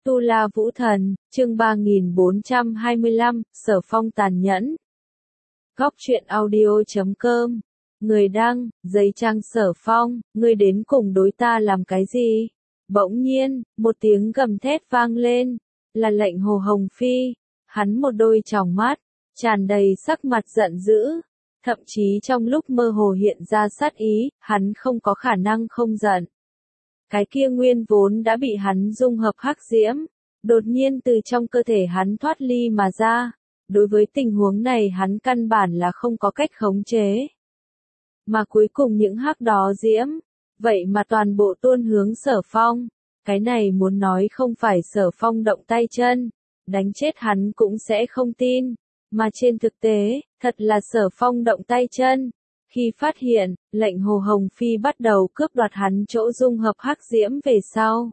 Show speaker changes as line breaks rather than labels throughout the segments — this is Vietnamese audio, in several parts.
Tu La Vũ Thần, chương 3425, Sở Phong tàn nhẫn. Góc truyện audio.com. Người đăng, giấy trang Sở Phong, ngươi đến cùng đối ta làm cái gì? Bỗng nhiên, một tiếng gầm thét vang lên, là lệnh Hồ Hồng Phi. Hắn một đôi tròng mắt, tràn đầy sắc mặt giận dữ. Thậm chí trong lúc mơ hồ hiện ra sát ý, hắn không có khả năng không giận. Cái kia nguyên vốn đã bị hắn dung hợp hắc diễm, đột nhiên từ trong cơ thể hắn thoát ly mà ra. Đối với tình huống này hắn căn bản là không có cách khống chế. Mà cuối cùng những hắc đó diễm, vậy mà toàn bộ tuôn hướng Sở Phong. Cái này muốn nói không phải Sở Phong động tay chân, đánh chết hắn cũng sẽ không tin. Mà trên thực tế, thật là Sở Phong động tay chân. Khi phát hiện, lệnh Hồ Hồng Phi bắt đầu cướp đoạt hắn chỗ dung hợp hắc diễm về sau.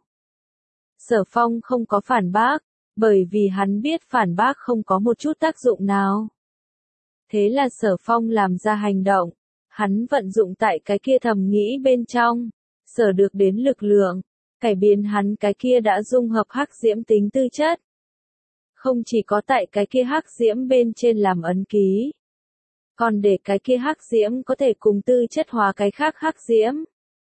Sở Phong không có phản bác, bởi vì hắn biết phản bác không có một chút tác dụng nào. Thế là Sở Phong làm ra hành động, hắn vận dụng tại cái kia thầm nghĩ bên trong, sở được đến lực lượng, cải biến hắn cái kia đã dung hợp hắc diễm tính tư chất. Không chỉ có tại cái kia hắc diễm bên trên làm ấn ký, còn để cái kia hắc diễm có thể cùng tư chất hóa cái khác hắc diễm.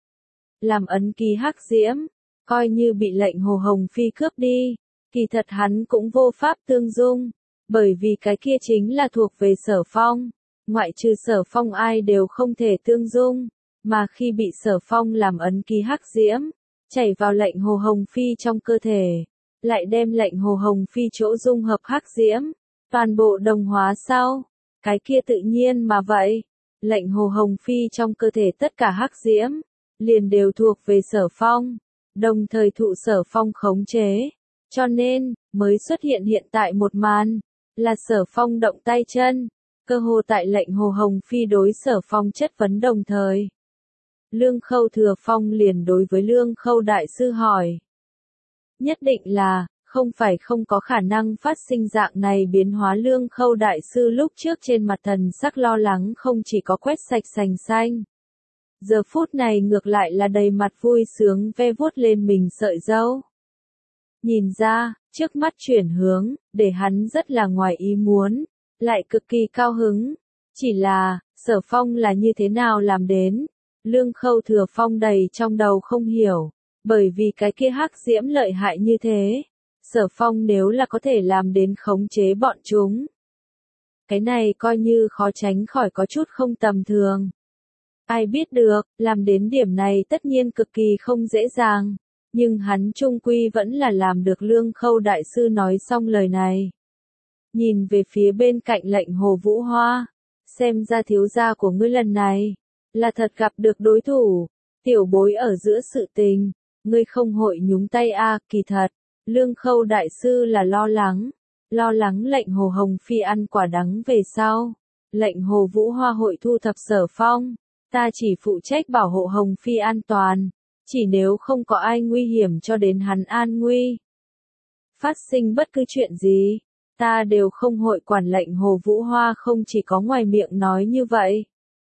Làm ấn ký hắc diễm, coi như bị lệnh Hồ Hồng Phi cướp đi, kỳ thật hắn cũng vô pháp tương dung, bởi vì cái kia chính là thuộc về Sở Phong, ngoại trừ Sở Phong ai đều không thể tương dung, mà khi bị Sở Phong làm ấn ký hắc diễm, chảy vào lệnh Hồ Hồng Phi trong cơ thể, lại đem lệnh Hồ Hồng Phi chỗ dung hợp hắc diễm, toàn bộ đồng hóa sau. Cái kia tự nhiên mà vậy, lệnh Hồ Hồng Phi trong cơ thể tất cả hắc diễm, liền đều thuộc về Sở Phong, đồng thời thụ Sở Phong khống chế, cho nên, mới xuất hiện hiện tại một màn, là Sở Phong động tay chân, cơ hồ tại lệnh Hồ Hồng Phi đối Sở Phong chất vấn đồng thời. Lương Khâu Thừa Phong liền đối với Lương Khâu Đại Sư hỏi. Nhất định là, không phải không có khả năng phát sinh dạng này biến hóa. Lương Khâu Đại Sư lúc trước trên mặt thần sắc lo lắng không chỉ có quét sạch sành xanh. Giờ phút này ngược lại là đầy mặt vui sướng ve vuốt lên mình sợi râu. Nhìn ra, trước mắt chuyển hướng, để hắn rất là ngoài ý muốn, lại cực kỳ cao hứng. Chỉ là, Sở Phong là như thế nào làm đến? Lương Khâu Thừa Phong đầy trong đầu không hiểu, bởi vì cái kia hắc diễm lợi hại như thế. Sở Phong nếu là có thể làm đến khống chế bọn chúng, cái này coi như khó tránh khỏi có chút không tầm thường. Ai biết được, làm đến điểm này tất nhiên cực kỳ không dễ dàng, nhưng hắn chung quy vẫn là làm được. Lương Khâu Đại Sư nói xong lời này, nhìn về phía bên cạnh lệnh Hồ Vũ Hoa, xem ra thiếu gia của ngươi lần này, là thật gặp được đối thủ, tiểu bối ở giữa sự tình, ngươi không hội nhúng tay a. Kỳ thật, Lương Khâu Đại Sư là lo lắng lệnh Hồ Hồng Phi ăn quả đắng về sau, lệnh Hồ Vũ Hoa hội thu thập Sở Phong, ta chỉ phụ trách bảo hộ Hồng Phi an toàn, chỉ nếu không có ai nguy hiểm cho đến hắn an nguy. Phát sinh bất cứ chuyện gì, ta đều không hội quản. Lệnh Hồ Vũ Hoa không chỉ có ngoài miệng nói như vậy.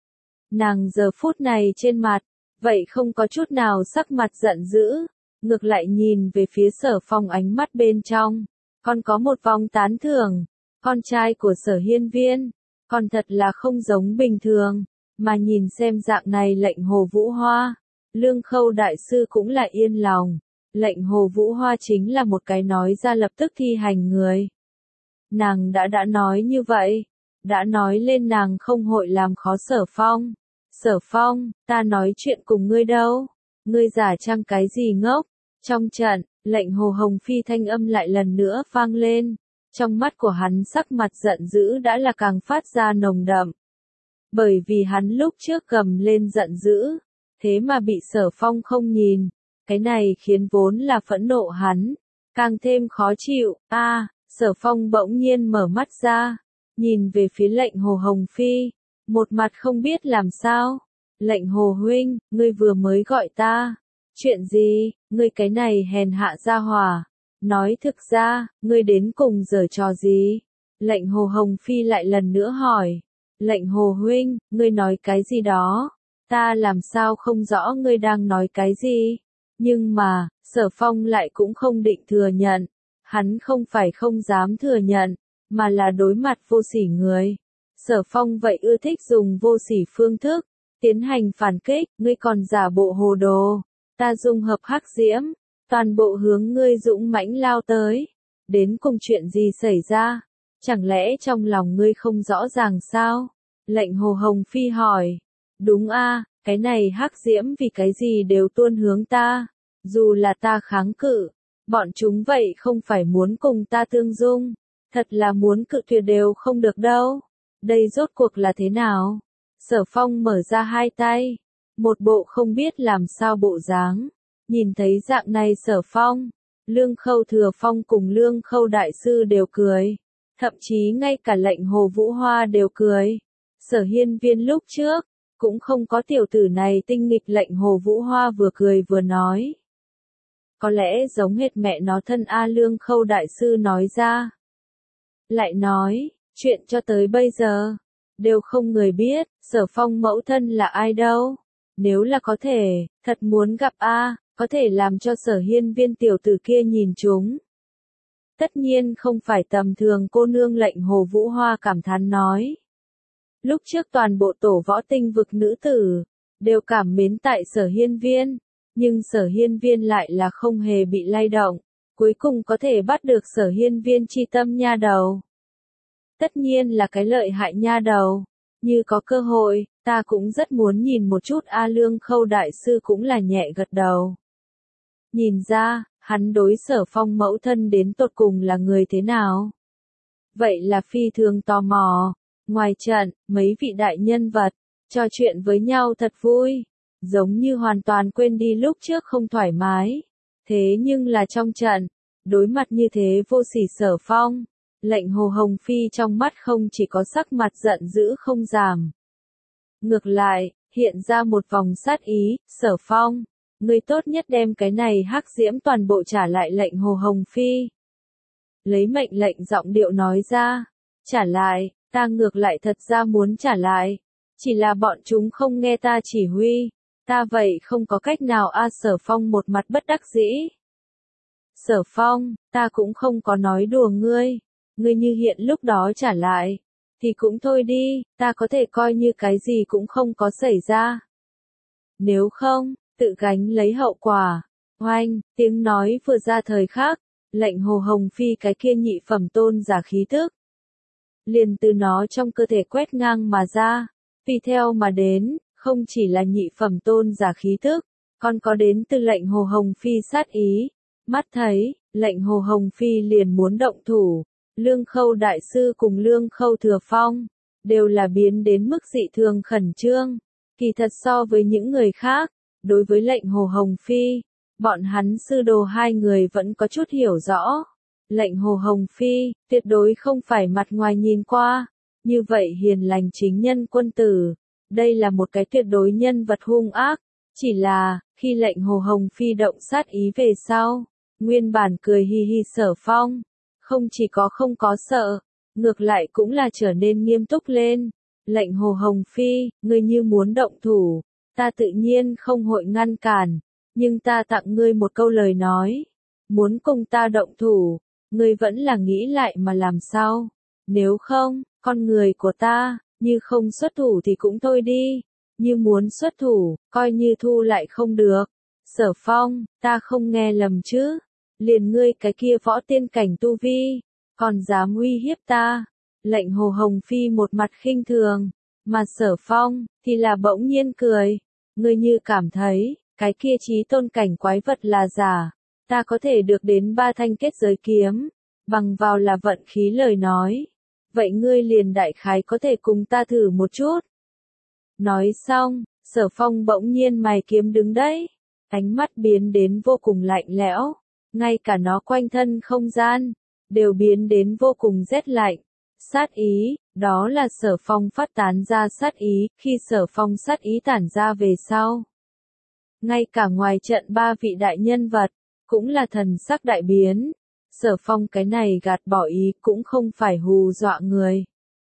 Nàng giờ phút này trên mặt, vậy không có chút nào sắc mặt giận dữ, ngược lại nhìn về phía Sở Phong ánh mắt bên trong, còn có một vòng tán thưởng. Con trai của Sở Hiên Viên, còn thật là không giống bình thường, mà nhìn xem dạng này lệnh Hồ Vũ Hoa, Lương Khâu Đại Sư cũng là yên lòng. Lệnh Hồ Vũ Hoa chính là một cái nói ra lập tức thi hành người. Nàng đã nói như vậy, đã nói lên nàng không hội làm khó Sở Phong. Sở Phong, ta nói chuyện cùng ngươi đâu, ngươi giả trang cái gì ngốc? Trong trận, lệnh Hồ Hồng Phi thanh âm lại lần nữa vang lên, trong mắt của hắn sắc mặt giận dữ đã là càng phát ra nồng đậm. Bởi vì hắn lúc trước gầm lên giận dữ, thế mà bị Sở Phong không nhìn, cái này khiến vốn là phẫn nộ hắn, càng thêm khó chịu. Sở Phong bỗng nhiên mở mắt ra, nhìn về phía lệnh Hồ Hồng Phi, một mặt không biết làm sao. Lệnh Hồ huynh, ngươi vừa mới gọi ta. Chuyện gì, ngươi cái này hèn hạ gia hỏa. Nói thực ra, ngươi đến cùng giở trò gì? Lệnh Hồ Hồng Phi lại lần nữa hỏi. Lệnh Hồ huynh, ngươi nói cái gì đó? Ta làm sao không rõ ngươi đang nói cái gì? Nhưng mà, Sở Phong lại cũng không định thừa nhận. Hắn không phải không dám thừa nhận, mà là đối mặt vô sỉ người. Sở Phong vậy ưa thích dùng vô sỉ phương thức, tiến hành phản kích, ngươi còn giả bộ hồ đồ. Ta dung hợp hắc diễm, toàn bộ hướng ngươi dũng mãnh lao tới. Đến cùng chuyện gì xảy ra? Chẳng lẽ trong lòng ngươi không rõ ràng sao? Lệnh Hồ Hồng Phi hỏi. Đúng a, cái này hắc diễm vì cái gì đều tuôn hướng ta. Dù là ta kháng cự, bọn chúng vậy không phải muốn cùng ta tương dung. Thật là muốn cự tuyệt đều không được đâu. Đây rốt cuộc là thế nào? Sở Phong mở ra hai tay. Một bộ không biết làm sao bộ dáng. Nhìn thấy dạng này Sở Phong, Lương Khâu Thừa Phong cùng Lương Khâu Đại Sư đều cười. Thậm chí ngay cả lệnh Hồ Vũ Hoa đều cười. Sở Hiên Viên lúc trước, cũng không có tiểu tử này tinh nghịch. Lệnh Hồ Vũ Hoa vừa cười vừa nói. Có lẽ giống hệt mẹ nó thân A. Lương Khâu Đại Sư nói ra. Lại nói, chuyện cho tới bây giờ, đều không người biết, Sở Phong mẫu thân là ai đâu. Nếu là có thể, thật muốn gặp A, có thể làm cho Sở Hiên Viên tiểu tử kia nhìn chúng. Tất nhiên không phải tầm thường cô nương. Lệnh Hồ Vũ Hoa cảm thán nói. Lúc trước toàn bộ tổ võ tinh vực nữ tử, đều cảm mến tại Sở Hiên Viên, nhưng Sở Hiên Viên lại là không hề bị lay động, cuối cùng có thể bắt được Sở Hiên Viên chi tâm nha đầu. Tất nhiên là cái lợi hại nha đầu, như có cơ hội, ta cũng rất muốn nhìn một chút. A. Lương Khâu Đại Sư cũng là nhẹ gật đầu. Nhìn ra, hắn đối Sở Phong mẫu thân đến tột cùng là người thế nào? Vậy là phi thường tò mò. Ngoài trận, mấy vị đại nhân vật, trò chuyện với nhau thật vui, giống như hoàn toàn quên đi lúc trước không thoải mái. Thế nhưng là trong trận, đối mặt như thế vô sỉ Sở Phong, lệnh Hồ Hồng Phi trong mắt không chỉ có sắc mặt giận dữ không giảm. Ngược lại, hiện ra một vòng sát ý. Sở Phong, ngươi tốt nhất đem cái này hắc diễm toàn bộ trả lại. Lệnh Hồ Hồng Phi lấy mệnh lệnh giọng điệu nói ra. Trả lại, ta ngược lại thật ra muốn trả lại. Chỉ là bọn chúng không nghe ta chỉ huy. Ta vậy không có cách nào a. Sở Phong một mặt bất đắc dĩ. Sở Phong, ta cũng không có nói đùa ngươi. Ngươi như hiện lúc đó trả lại, thì cũng thôi đi, ta có thể coi như cái gì cũng không có xảy ra. Nếu không, tự gánh lấy hậu quả. Oanh, tiếng nói vừa ra thời khắc, lệnh Hồ Hồng Phi cái kia nhị phẩm tôn giả khí tức liền từ nó trong cơ thể quét ngang mà ra. Tùy theo mà đến, không chỉ là nhị phẩm tôn giả khí tức, còn có đến từ lệnh Hồ Hồng Phi sát ý. Mắt thấy, lệnh Hồ Hồng Phi liền muốn động thủ. Lương Khâu Đại Sư cùng Lương Khâu Thừa Phong, đều là biến đến mức dị thường khẩn trương. Kỳ thật so với những người khác, đối với lệnh Hồ Hồng Phi, bọn hắn sư đồ hai người vẫn có chút hiểu rõ. Lệnh Hồ Hồng Phi, tuyệt đối không phải mặt ngoài nhìn qua, như vậy hiền lành chính nhân quân tử. Đây là một cái tuyệt đối nhân vật hung ác. Chỉ là, khi lệnh Hồ Hồng Phi động sát ý về sau, nguyên bản cười hi hi Sở Phong, không chỉ có không có sợ, ngược lại cũng là trở nên nghiêm túc lên. Lệnh Hồ Hồng Phi, ngươi như muốn động thủ, ta tự nhiên không hội ngăn cản, nhưng ta tặng ngươi một câu lời nói. Muốn cùng ta động thủ, ngươi vẫn là nghĩ lại mà làm sao. Nếu không, con người của ta, như không xuất thủ thì cũng thôi đi. Như muốn xuất thủ, coi như thu lại không được. Sở Phong, ta không nghe lầm chứ. Liền ngươi cái kia võ tiên cảnh tu vi, còn dám uy hiếp ta. Lệnh Hồ Hồng Phi một mặt khinh thường, mà Sở Phong, thì là bỗng nhiên cười. Ngươi như cảm thấy, cái kia chí tôn cảnh quái vật là giả. Ta có thể được đến 3 thanh kết giới kiếm, bằng vào là vận khí lời nói. Vậy ngươi liền đại khái có thể cùng ta thử một chút. Nói xong, Sở Phong bỗng nhiên mày kiếm đứng đấy, ánh mắt biến đến vô cùng lạnh lẽo, ngay cả nó quanh thân không gian, đều biến đến vô cùng rét lạnh. Sát ý, đó là Sở Phong phát tán ra sát ý. Khi Sở Phong sát ý tản ra về sau, ngay cả ngoài trận 3 vị đại nhân vật, cũng là thần sắc đại biến. Sở Phong cái này gạt bỏ ý cũng không phải hù dọa người.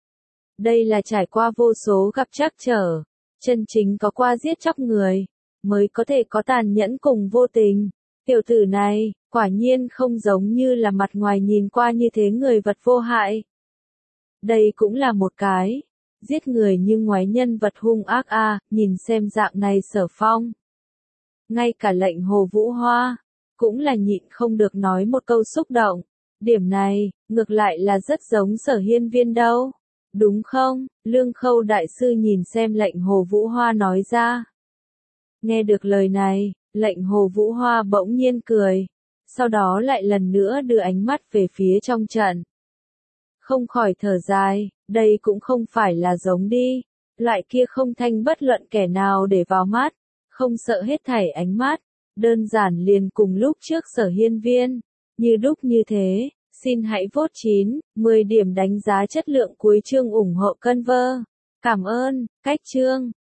Đây là trải qua vô số gặp trắc trở, chân chính có qua giết chóc người, mới có thể có tàn nhẫn cùng vô tình. Tiểu tử này, quả nhiên không giống như là mặt ngoài nhìn qua như thế người vật vô hại. Đây cũng là một cái, giết người như ngoái nhân vật hung ác a, nhìn xem dạng này Sở Phong. Ngay cả lệnh Hồ Vũ Hoa, cũng là nhịn không được nói một câu xúc động. Điểm này, ngược lại là rất giống Sở Hiên Viên đâu. Đúng không? Lương Khâu đại sư nhìn xem lệnh Hồ Vũ Hoa nói ra. Nghe được lời này, lệnh Hồ Vũ Hoa bỗng nhiên cười. Sau đó lại lần nữa đưa ánh mắt về phía trong trận. Không khỏi thở dài, đây cũng không phải là giống đi. Loại kia không thanh bất luận kẻ nào để vào mắt, không sợ hết thảy ánh mắt. Đơn giản liền cùng lúc trước Sở Hiên Viên. Như đúc như thế, xin hãy vote 9, 10 điểm đánh giá chất lượng cuối chương ủng hộ Conver. Cảm ơn, cách chương.